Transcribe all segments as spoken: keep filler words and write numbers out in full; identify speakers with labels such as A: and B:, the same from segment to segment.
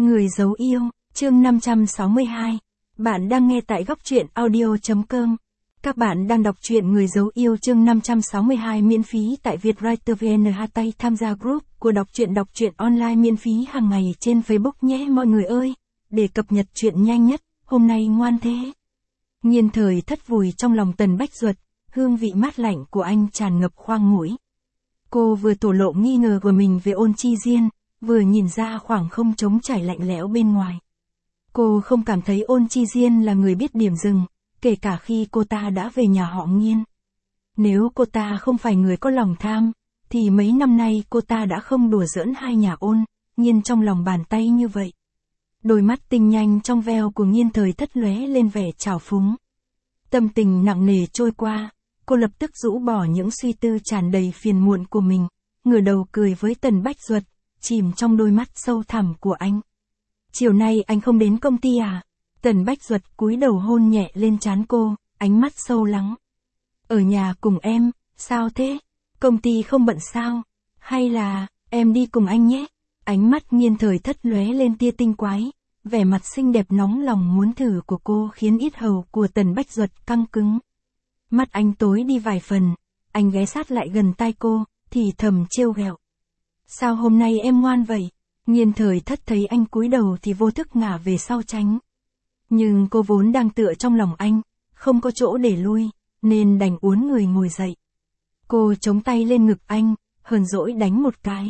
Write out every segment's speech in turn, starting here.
A: Người giấu yêu, chương năm trăm sáu mươi hai. Bạn đang nghe tại góc truyện audio chấm com. Các bạn đang đọc truyện Người giấu yêu chương năm trăm sáu mươi hai miễn phí tại Vietwriter vê en. Tay tham gia group của đọc truyện đọc truyện online miễn phí hàng ngày trên Facebook nhé mọi người ơi. Để cập nhật truyện nhanh nhất, hôm nay ngoan thế. Nhiên thời thất vùi trong lòng Tần Bách Duật, hương vị mát lạnh của anh tràn ngập khoang mũi. Cô vừa thổ lộ nghi ngờ của mình về Ôn Chi Diên, vừa nhìn ra khoảng không trống trải lạnh lẽo bên ngoài. Cô không cảm thấy Ôn Chi Diên là người biết điểm dừng, kể cả khi cô ta đã về nhà họ Nhiên. Nếu cô ta không phải người có lòng tham, thì mấy năm nay cô ta đã không đùa giỡn hai nhà Ôn, Nhiên trong lòng bàn tay như vậy. Đôi mắt tinh nhanh trong veo của Nhiên thời thất lóe lên vẻ trào phúng. Tâm tình nặng nề trôi qua, cô lập tức rũ bỏ những suy tư tràn đầy phiền muộn của mình, ngửa đầu cười với Tần Bách Duật, chìm trong đôi mắt sâu thẳm của anh. Chiều nay anh không đến công ty à? Tần Bách Duật cúi đầu hôn nhẹ lên trán cô, ánh mắt sâu lắng. Ở nhà cùng em, sao thế? Công ty không bận sao? Hay là, em đi cùng anh nhé? Ánh mắt Nhiên thời thất lóe lên tia tinh quái, vẻ mặt xinh đẹp nóng lòng muốn thử của cô khiến yết hầu của Tần Bách Duật căng cứng. Mắt anh tối đi vài phần, anh ghé sát lại gần tai cô, thì thầm trêu ghẹo. Sao hôm nay em ngoan vậy? Nhiên thời thất thấy anh cúi đầu thì vô thức ngả về sau tránh. Nhưng cô vốn đang tựa trong lòng anh, không có chỗ để lui, nên đành uốn người ngồi dậy. Cô chống tay lên ngực anh, hờn dỗi đánh một cái.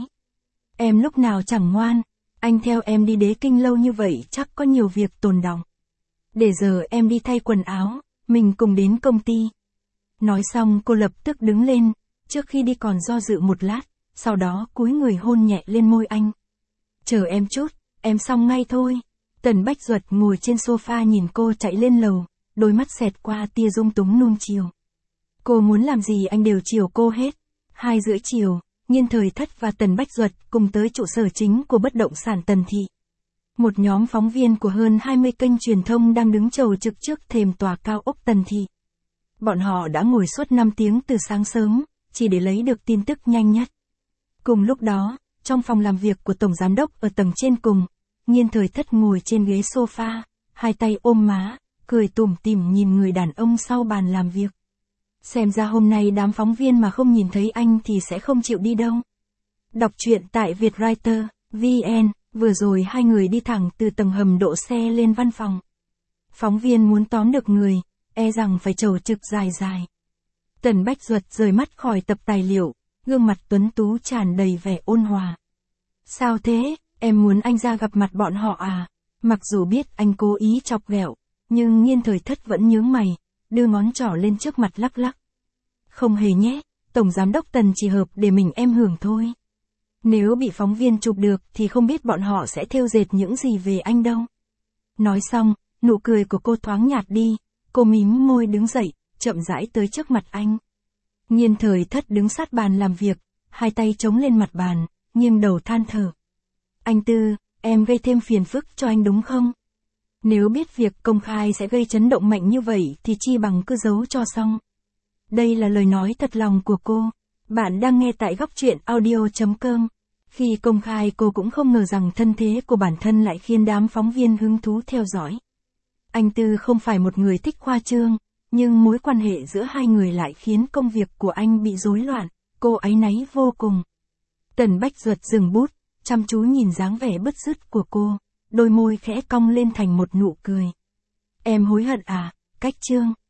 A: Em lúc nào chẳng ngoan, anh theo em đi Đế Kinh lâu như vậy chắc có nhiều việc tồn đọng. Để giờ em đi thay quần áo, mình cùng đến công ty. Nói xong cô lập tức đứng lên, trước khi đi còn do dự một lát, sau đó cúi người hôn nhẹ lên môi anh. Chờ em chút, em xong ngay thôi. Tần Bách Duật ngồi trên sofa nhìn cô chạy lên lầu, đôi mắt xẹt qua tia dung túng nuông chiều. Cô muốn làm gì anh đều chiều cô hết. Hai rưỡi chiều, Nhiên thời thất và Tần Bách Duật cùng tới trụ sở chính của bất động sản Tần Thị. Một nhóm phóng viên của hơn hai mươi kênh truyền thông đang đứng chầu trực trước thềm tòa cao ốc Tần Thị. Bọn họ đã ngồi suốt năm tiếng từ sáng sớm, chỉ để lấy được tin tức nhanh nhất. Cùng lúc đó, trong phòng làm việc của Tổng Giám đốc ở tầng trên cùng, Nhiên thời thất ngồi trên ghế sofa, hai tay ôm má, cười tủm tỉm nhìn người đàn ông sau bàn làm việc. Xem ra hôm nay đám phóng viên mà không nhìn thấy anh thì sẽ không chịu đi đâu. Đọc truyện tại Vietwriter vê en, vừa rồi hai người đi thẳng từ tầng hầm đỗ xe lên văn phòng. Phóng viên muốn tóm được người, e rằng phải chầu trực dài dài. Tần Bách Duật rời mắt khỏi tập tài liệu, gương mặt tuấn tú tràn đầy vẻ ôn hòa. Sao thế, em muốn anh ra gặp mặt bọn họ à? Mặc dù biết anh cố ý chọc ghẹo, nhưng Nhiên thời thất vẫn nhướng mày, đưa ngón trỏ lên trước mặt lắc lắc. Không hề nhé, Tổng Giám đốc Tần chỉ hợp để mình em hưởng thôi. Nếu bị phóng viên chụp được thì không biết bọn họ sẽ thêu dệt những gì về anh đâu. Nói xong, nụ cười của cô thoáng nhạt đi, cô mím môi đứng dậy, chậm rãi tới trước mặt anh. Nhiên thời thất đứng sát bàn làm việc, hai tay chống lên mặt bàn, nghiêng đầu than thở. Anh Tư, em gây thêm phiền phức cho anh đúng không? Nếu biết việc công khai sẽ gây chấn động mạnh như vậy thì chi bằng cứ giấu cho xong. Đây là lời nói thật lòng của cô. Bạn đang nghe tại góc truyện audio chấm com. Khi công khai cô cũng không ngờ rằng thân thế của bản thân lại khiến đám phóng viên hứng thú theo dõi. Anh Tư không phải một người thích khoa trương, nhưng mối quan hệ giữa hai người lại khiến công việc của anh bị rối loạn, cô áy náy vô cùng. Tần Bách Duật dừng bút, chăm chú nhìn dáng vẻ bứt rứt của cô, đôi môi khẽ cong lên thành một nụ cười. Em hối hận à, Cách Trương?